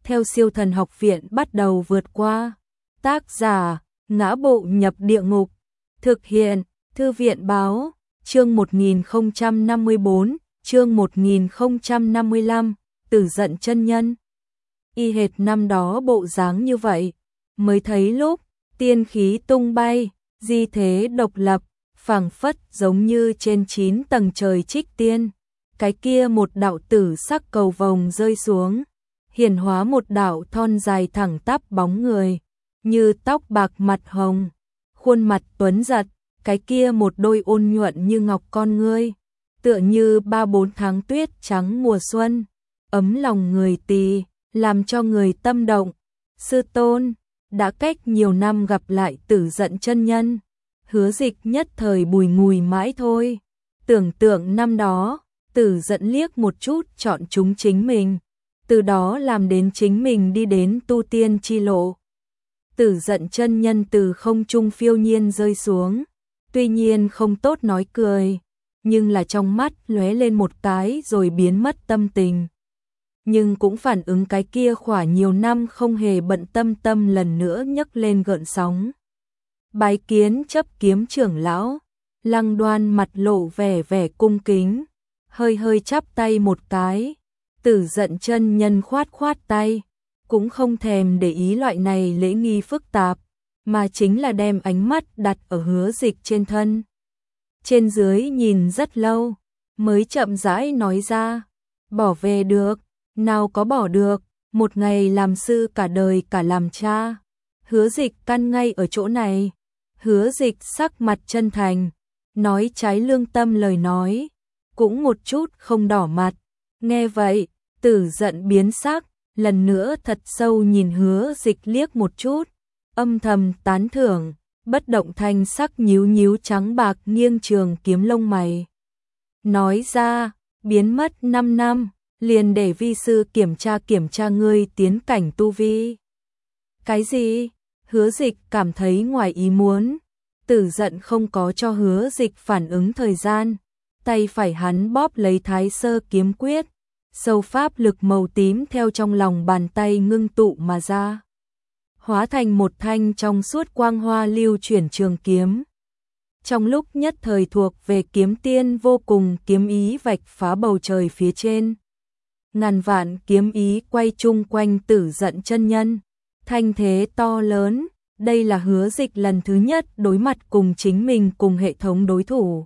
theo Siêu Thần Học Viện bắt đầu vượt qua. Tác giả: Ngã Bộ Nhập Địa Ngục. Thực hiện: Thư viện báo. Chương 1054, chương 1055, Tử Giận chân nhân. Y hệt năm đó bộ dáng như vậy, mới thấy lúc tiên khí tung bay, di thế độc lập, phảng phất giống như trên 9 tầng trời trích tiên. Cái kia một đạo tử sắc cầu vồng rơi xuống, hiển hóa một đạo thon dài thẳng tắp bóng người, như tóc bạc mặt hồng, khuôn mặt tuấn giật, cái kia một đôi ôn nhuận như ngọc con ngươi, tựa như 3-4 tháng tuyết trắng mùa xuân, ấm lòng người tì, làm cho người tâm động. Sư tôn, đã cách nhiều năm gặp lại Tử Giận chân nhân, Hứa Dịch nhất thời bùi ngùi mãi thôi. Tưởng tượng năm đó, Tử Giận liếc một chút chọn chúng chính mình, từ đó làm đến chính mình đi đến tu tiên chi lộ. Tử Giận chân nhân từ không trung phiêu nhiên rơi xuống, tuy nhiên không tốt nói cười, nhưng là trong mắt lóe lên một cái rồi biến mất tâm tình. Nhưng cũng phản ứng cái kia khỏa nhiều năm không hề bận tâm lần nữa nhấc lên gợn sóng. Bái kiến Chấp Kiếm trưởng lão. Lăng Đoan mặt lộ vẻ cung kính, hơi chắp tay một cái. Tử Giận chân nhân khoát tay, cũng không thèm để ý loại này lễ nghi phức tạp, mà chính là đem ánh mắt đặt ở Hứa Dịch trên thân. Trên dưới nhìn rất lâu, mới chậm rãi nói ra, bỏ về được, nào có bỏ được, một ngày làm sư cả đời cả làm cha. Hứa Dịch căn ngay ở chỗ này. Hứa Dịch sắc mặt chân thành, nói trái lương tâm lời nói, cũng một chút không đỏ mặt. Nghe vậy, Tử Giận biến sắc, lần nữa thật sâu nhìn Hứa Dịch liếc một chút, âm thầm tán thưởng, bất động thanh sắc nhíu trắng bạc nghiêng trường kiếm lông mày. Nói ra, biến mất 5 năm, liền để vi sư kiểm tra ngươi tiến cảnh tu vi. Cái gì? Hứa Dịch cảm thấy ngoài ý muốn. Tử Giận không có cho Hứa Dịch phản ứng thời gian, tay phải hắn bóp lấy Thái Sơ kiếm quyết, sâu pháp lực màu tím theo trong lòng bàn tay ngưng tụ mà ra, hóa thành một thanh trong suốt quang hoa lưu chuyển trường kiếm. Trong lúc nhất thời thuộc về kiếm tiên vô cùng kiếm ý vạch phá bầu trời phía trên. Ngàn vạn kiếm ý quay chung quanh Tử Giận chân nhân, thanh thế to lớn. Đây là Hứa Dịch lần thứ nhất đối mặt cùng chính mình cùng hệ thống đối thủ.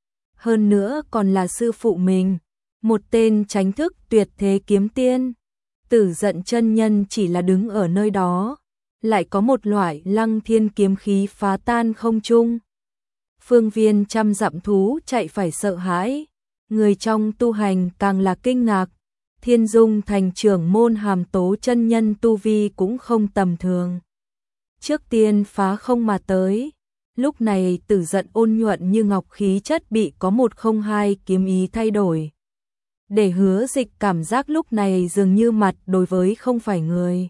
Hơn nữa còn là sư phụ mình, một tên tránh thức tuyệt thế kiếm tiên. Tử Giận chân nhân chỉ là đứng ở nơi đó, lại có một loại lăng thiên kiếm khí phá tan không trung. Phương viên trăm dặm thú chạy phải sợ hãi, người trong tu hành càng là kinh ngạc. Thiên Dung thành trưởng môn Hàm Tố chân nhân tu vi cũng không tầm thường. Trước tiên phá không mà tới, lúc này Tử Giận ôn nhuận như ngọc khí chất bị có 102 kiếm ý thay đổi. Để Hứa Dịch cảm giác lúc này dường như mặt đối với không phải người,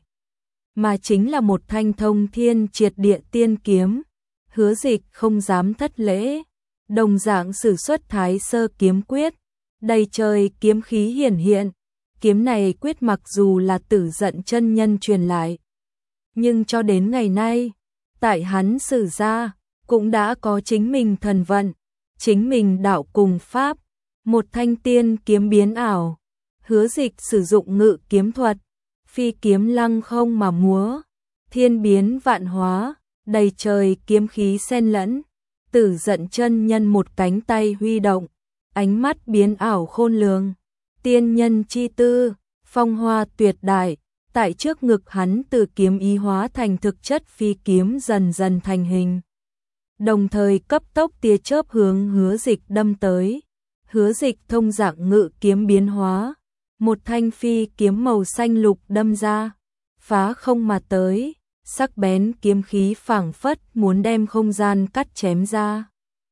mà chính là một thanh thông thiên triệt địa tiên kiếm. Hứa Dịch không dám thất lễ, đồng dạng sử xuất Thái Sơ kiếm quyết, đầy trời kiếm khí hiển hiện. Kiếm này quyết mặc dù là Tử Giận chân nhân truyền lại, nhưng cho đến ngày nay, tại hắn sử ra, cũng đã có chính mình thần vận, chính mình đạo cùng pháp, một thanh tiên kiếm biến ảo. Hứa Dịch sử dụng ngự kiếm thuật, phi kiếm lăng không mà múa, thiên biến vạn hóa, đầy trời kiếm khí xen lẫn. Tử Giận chân nhân một cánh tay huy động, ánh mắt biến ảo khôn lường, tiên nhân chi tư, phong hoa tuyệt đại. Tại trước ngực hắn từ kiếm ý hóa thành thực chất phi kiếm dần dần thành hình, đồng thời cấp tốc tia chớp hướng Hứa Dịch đâm tới. Hứa Dịch thông dạng ngự kiếm biến hóa, một thanh phi kiếm màu xanh lục đâm ra, phá không mà tới, sắc bén kiếm khí phảng phất muốn đem không gian cắt chém ra.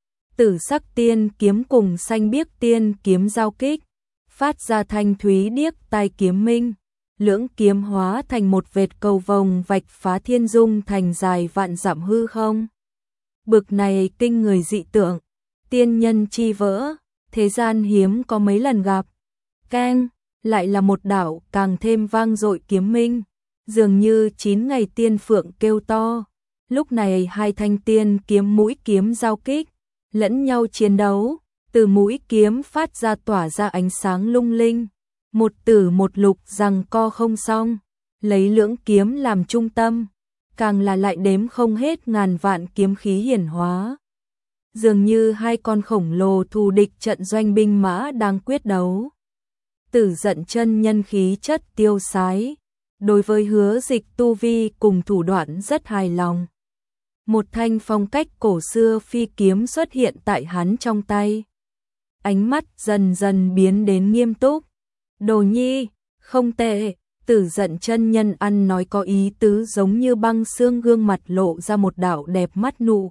Tử sắc tiên kiếm cùng xanh biếc tiên kiếm giao kích, phát ra thanh thúy điếc tai kiếm minh. Lưỡng kiếm hóa thành một vệt cầu vồng vạch phá thiên dung thành dài vạn dặm hư không. Bực này kinh người dị tượng, tiên nhân chi vỡ, thế gian hiếm có mấy lần gặp. Keng, lại là một đạo càng thêm vang dội kiếm minh, dường như 9 ngày tiên phượng kêu to. Lúc này hai thanh tiên kiếm mũi kiếm giao kích, lẫn nhau chiến đấu, từ mũi kiếm phát ra tỏa ra ánh sáng lung linh, một tử một lục giằng co không xong, lấy lưỡng kiếm làm trung tâm, càng là lại đếm không hết ngàn vạn kiếm khí hiển hóa. Dường như hai con khổng lồ thù địch trận doanh binh mã đang quyết đấu. Tử Dận chân nhân khí chất tiêu sái, đối với Hứa Dịch tu vi cùng thủ đoạn rất hài lòng. Một thanh phong cách cổ xưa phi kiếm xuất hiện tại hắn trong tay. Ánh mắt dần dần biến đến nghiêm túc. Đồ nhi, không tệ. Tử Dận chân nhân ăn nói có ý tứ giống như băng xương, gương mặt lộ ra một đạo đẹp mắt nụ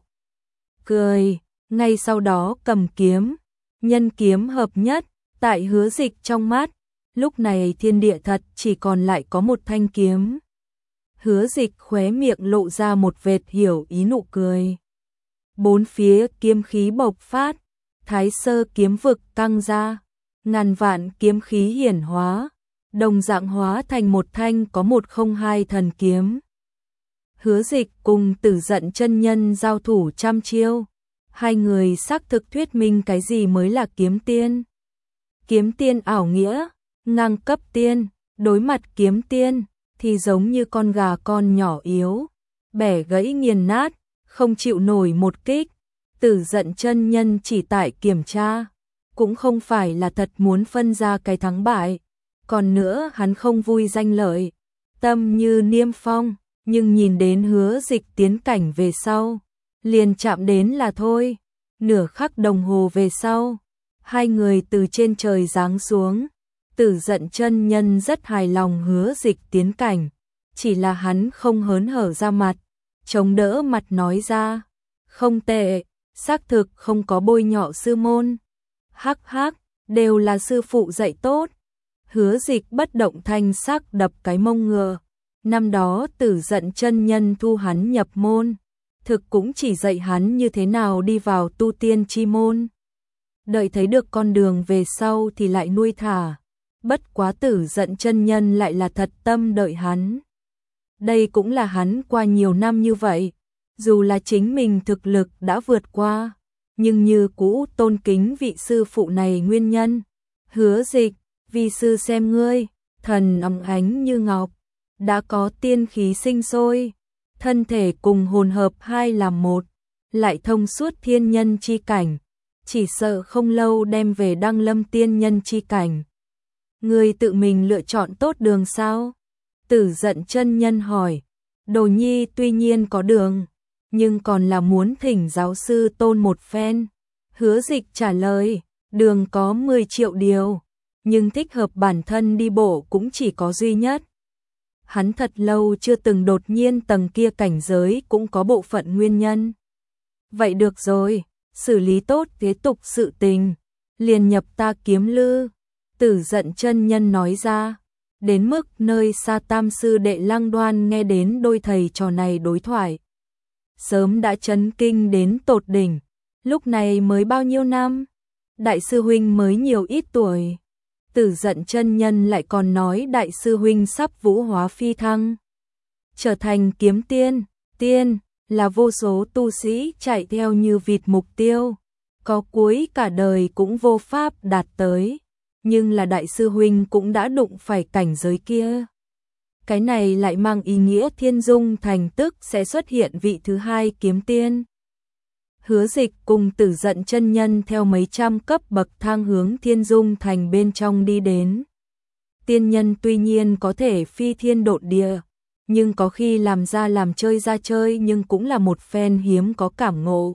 cười. Ngay sau đó cầm kiếm, nhân kiếm hợp nhất, tại Hứa Dịch trong mắt. Lúc này thiên địa thật chỉ còn lại có một thanh kiếm. Hứa Dịch khóe miệng lộ ra một vệt hiểu ý nụ cười. Bốn phía kiếm khí bộc phát, Thái Sơ kiếm vực căng ra, ngàn vạn kiếm khí hiển hóa, đồng dạng hóa thành một thanh có 102 thần kiếm. Hứa Dịch cùng Tử Dận chân nhân giao thủ trăm chiêu, hai người xác thực thuyết minh cái gì mới là kiếm tiên. Kiếm tiên ảo nghĩa, ngang cấp tiên, đối mặt kiếm tiên thì giống như con gà con nhỏ yếu, bẻ gãy nghiền nát, không chịu nổi một kích. Tử Dận chân nhân chỉ tại kiểm tra, cũng không phải là thật muốn phân ra cái thắng bại. Còn nữa hắn không vui danh lợi, tâm như niêm phong, nhưng nhìn đến Hứa Dịch tiến cảnh về sau, liền chạm đến là thôi. Nửa khắc đồng hồ về sau, hai người từ trên trời giáng xuống. Tử Dận chân nhân rất hài lòng Hứa Dịch tiến cảnh, chỉ là hắn không hớn hở ra mặt, chống đỡ mặt nói ra, không tệ, xác thực không có bôi nhọ sư môn. Hắc hắc, đều là sư phụ dạy tốt. Hứa Dịch bất động thanh sắc đập cái mông ngựa. Năm đó Tử Dận chân nhân thu hắn nhập môn, thực cũng chỉ dạy hắn như thế nào đi vào tu tiên chi môn. Đợi thấy được con đường về sau thì lại nuôi thả. Bất quá Tử Dận chân nhân lại là thật tâm đợi hắn. Đây cũng là hắn qua nhiều năm như vậy, dù là chính mình thực lực đã vượt qua, nhưng như cũ tôn kính vị sư phụ này nguyên nhân. Hứa Dịch, vi sư xem ngươi, thần óng ánh như ngọc, đã có tiên khí sinh sôi, thân thể cùng hồn hợp hai làm một, lại thông suốt thiên nhân chi cảnh, chỉ sợ không lâu đem về đăng lâm tiên nhân chi cảnh. Ngươi tự mình lựa chọn tốt đường sao? Tử Dận chân nhân hỏi. Đồ nhi tuy nhiên có đường, nhưng còn là muốn thỉnh giáo sư tôn một phen. Hứa Dịch trả lời, đường có 10 triệu điều, nhưng thích hợp bản thân đi bộ cũng chỉ có duy nhất. Hắn thật lâu chưa từng đột nhiên tầng kia cảnh giới cũng có bộ phận nguyên nhân. Vậy được rồi, xử lý tốt kế tục sự tình, liền nhập ta kiếm lư. Tử Dận chân nhân nói ra, đến mức nơi xa tam sư đệ Lăng Đoan nghe đến đôi thầy trò này đối thoại. Sớm đã chấn kinh đến tột đỉnh, lúc này mới bao nhiêu năm? Đại sư huynh mới nhiều ít tuổi. Tử Dận chân nhân lại còn nói đại sư huynh sắp vũ hóa phi thăng, trở thành kiếm tiên, tiên là vô số tu sĩ chạy theo như vịt mục tiêu, có cuối cả đời cũng vô pháp đạt tới, nhưng là đại sư huynh cũng đã đụng phải cảnh giới kia. Cái này lại mang ý nghĩa Thiên Dung Thành tức sẽ xuất hiện vị thứ hai kiếm tiên. Hứa Dịch cùng Tử Dận chân nhân theo mấy trăm cấp bậc thang hướng Thiên Dung Thành bên trong đi đến. Tiên nhân tuy nhiên có thể phi thiên độn địa, nhưng có khi làm ra làm chơi ra chơi nhưng cũng là một phen hiếm có cảm ngộ.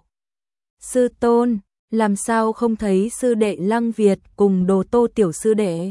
Sư tôn, làm sao không thấy sư đệ Lăng Việt cùng Đồ Tô tiểu sư đệ?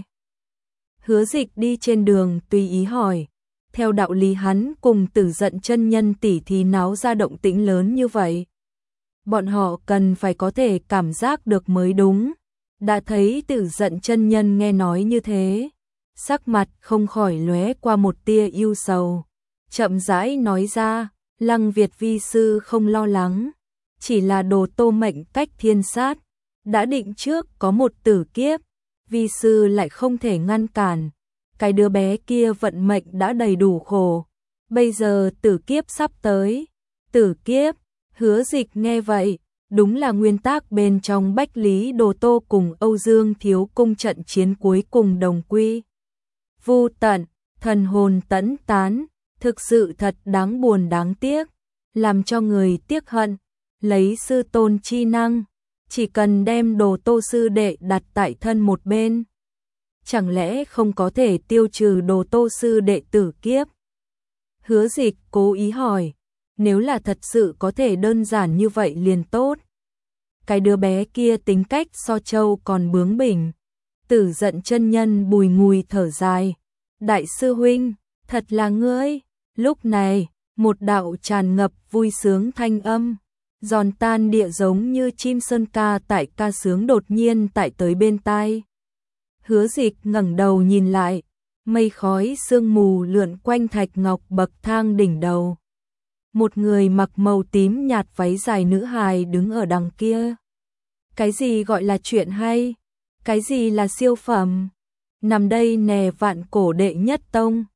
Hứa Dịch đi trên đường tùy ý hỏi. Theo đạo lý hắn cùng Tử Dận chân nhân tỷ thí náo ra động tĩnh lớn như vậy, bọn họ cần phải có thể cảm giác được mới đúng. Đã thấy Tử Dận chân nhân nghe nói như thế, sắc mặt không khỏi lóe qua một tia ưu sầu, chậm rãi nói ra, Lăng Việt vi sư không lo lắng, chỉ là Đồ Tô mệnh cách thiên sát, đã định trước có một tử kiếp, vi sư lại không thể ngăn cản. Cái đứa bé kia vận mệnh đã đầy đủ khổ, bây giờ tử kiếp sắp tới. Tử kiếp, Hứa Dịch nghe vậy, đúng là nguyên tắc bên trong Bách Lý Đồ Tô cùng Âu Dương Thiếu Cung trận chiến cuối cùng đồng quy vu tận, thần hồn tẫn tán, thực sự thật đáng buồn đáng tiếc, làm cho người tiếc hận. Lấy sư tôn chi năng, chỉ cần đem Đồ Tô sư đệ đặt tại thân một bên, chẳng lẽ không có thể tiêu trừ Đồ Tô sư đệ tử kiếp? Hứa Dịch cố ý hỏi, nếu là thật sự có thể đơn giản như vậy liền tốt. Cái đứa bé kia tính cách so châu còn bướng bỉnh. Tử Giận chân nhân bùi ngùi thở dài, đại sư huynh, thật là ngươi. Lúc này, một đạo tràn ngập vui sướng thanh âm, giòn tan địa giống như chim sơn ca tại ca sướng đột nhiên tại tới bên tai. Hứa Dịch ngẩng đầu nhìn lại, mây khói sương mù lượn quanh thạch ngọc bậc thang đỉnh đầu. Một người mặc màu tím nhạt váy dài nữ hài đứng ở đằng kia. Cái gì gọi là chuyện hay? Cái gì là siêu phẩm? Nằm đây nè vạn cổ đệ nhất tông.